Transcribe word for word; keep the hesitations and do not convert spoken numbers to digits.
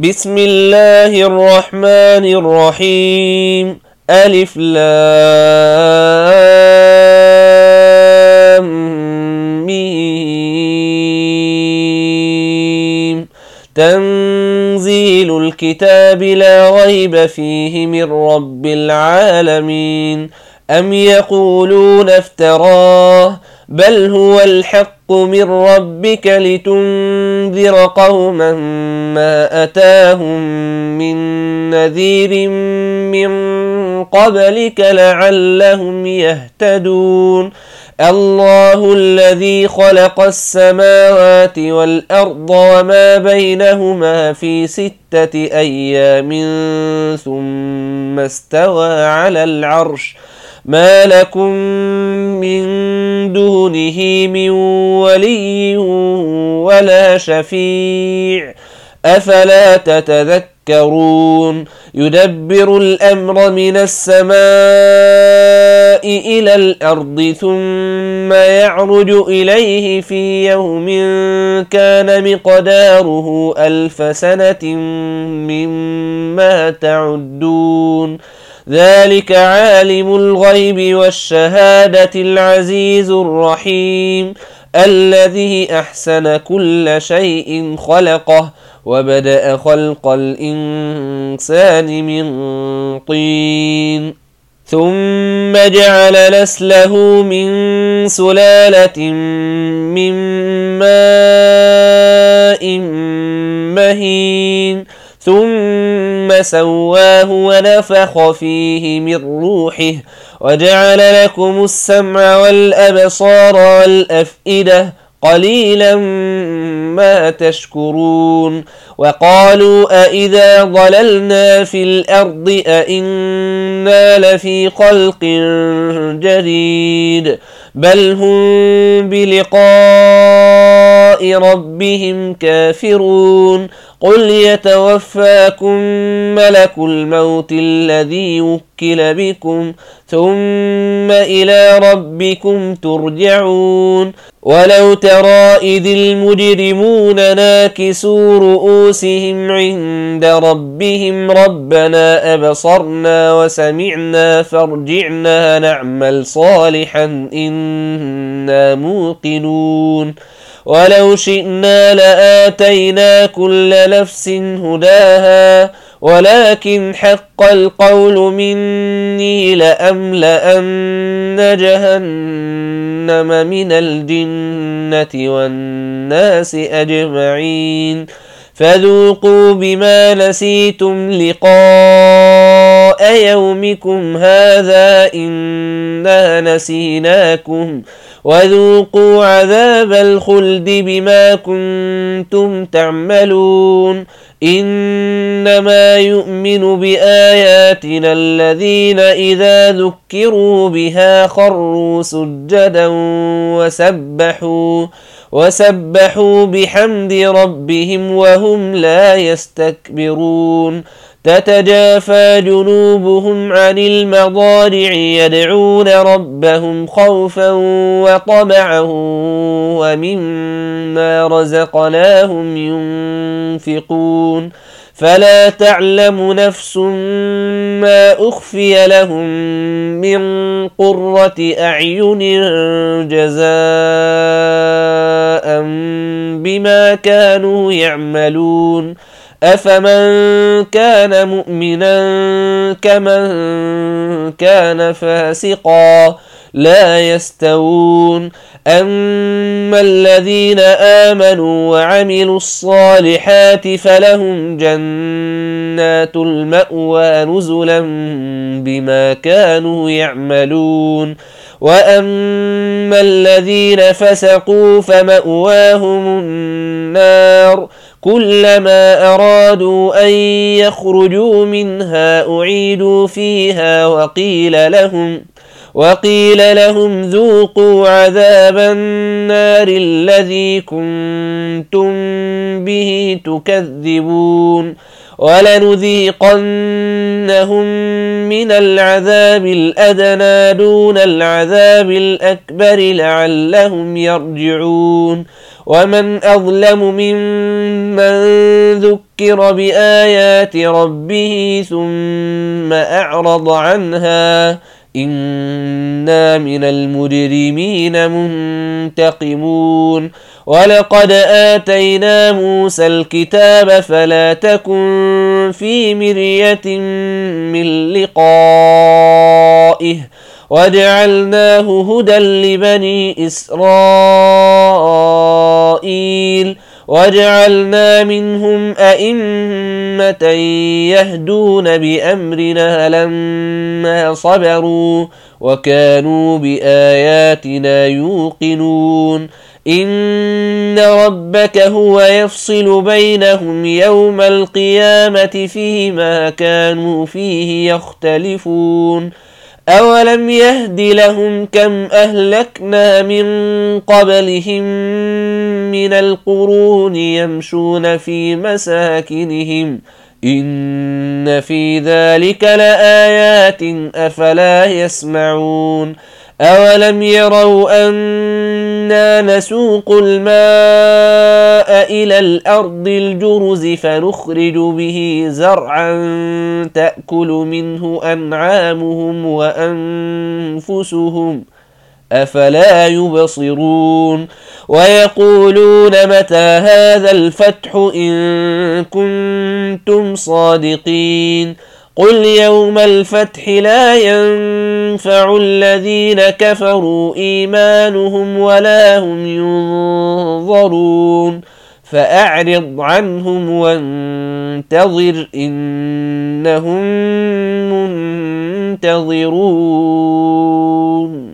بسم الله الرحمن الرحيم. ألف لام ميم. تنزيل الكتاب لا ريب فيه من رب العالمين. أم يقولون افتراه بل هو الحق من ربك لتنذر قوما ما أتاهم من نذير من قبلك لعلهم يهتدون. الله الذي خلق السماوات والأرض وما بينهما في ستة أيام ثم استوى على العرش. ما لكم من دونه من ولي ولا شفيع أفلا تتذكرون. يدبر الأمر من السماء إلى الأرض ثم يعرج إليه في يوم كان مقداره ألف سنة مما تعدون. ذلك عالم الغيب والشهادة العزيز الرحيم الذي أحسن كل شيء خلقه وبدأ خلق الإنسان من طين ثم جعل نسله من سلالة من ماء مهين ثم سواه ونفخ فيه من روحه وجعل لكم السمع والأبصار والأفئدة قليلا ما تشكرون. وقالوا أئذا ضللنا في الأرض أئنا لفي خلق جديد بل هم بلقاء ربهم كافرون. قل يتوفاكم ملك الموت الذي وكل بكم ثم إلى ربكم ترجعون. ولو ترى إذ المجرمون ناكسوا رؤوسهم عند ربهم ربنا أبصرنا وسمعنا فارجعنا نعمل صالحا إنا موقنون. ولو شئنا لآتينا كل نفس هداها ولكن حق القول مني لأملأن جهنم من الجنة والناس أجمعين. فذوقوا بما نسيتم لقاء يومكم هذا إنا نسيناكم وذوقوا عذاب الخلد بما كنتم تعملون. إنما يؤمن بآياتنا الذين إذا ذكروا بها خروا سجدا وسبحوا وسبحوا بحمد ربهم وهم لا يستكبرون. تتجافى جنوبهم عن المضاجع يدعون ربهم خوفا وطمعا ومما رزقناهم ينفقون. فلا تعلم نفس ما أخفي لهم من قرة أعين جزاء بما كانوا يعملون. أفمن كان مؤمنا كمن كان فاسقا لا يستوون. أما الذين آمنوا وعملوا الصالحات فلهم جنات المأوى نزلا بما كانوا يعملون. وأما الذين فسقوا فمأواهم النار كلما أرادوا أن يخرجوا منها أعيدوا فيها وقيل لهم وقيل لهم ذوقوا عذاب النار الذي كنتم به تكذبون ولنذيقنهم من العذاب الأدنى دون العذاب الأكبر لعلهم يرجعون ومن أظلم ممن ذكر بآيات ربه ثم أعرض عنها إنا من المجرمين منتقمون ولقد آتينا موسى الكتاب فلا تكن في مرية من لقائه وجعلناه هدى لبني إسرائيل وجعلنا منهم أئمة يهدون بأمرنا لما صبروا وكانوا بآياتنا يوقنون إن ربك هو يفصل بينهم يوم القيامة فيما كانوا فيه يختلفون أولم يهد لهم كم أهلكنا من قبلهم من القرون يمشون في مساكنهم إن في ذلك لآيات أفلا يسمعون أولم يروا أنا نسوق الماء إلى الأرض الجرز فنخرج به زرعا تأكل منه أنعامهم وأنفسهم أفلا يبصرون ويقولون متى هذا الفتح إن كنتم صادقين قل يوم الفتح لا ينفع الذين كفروا إيمانهم ولا هم ينظرون فأعرض عنهم وانتظر إنهم منتظرون.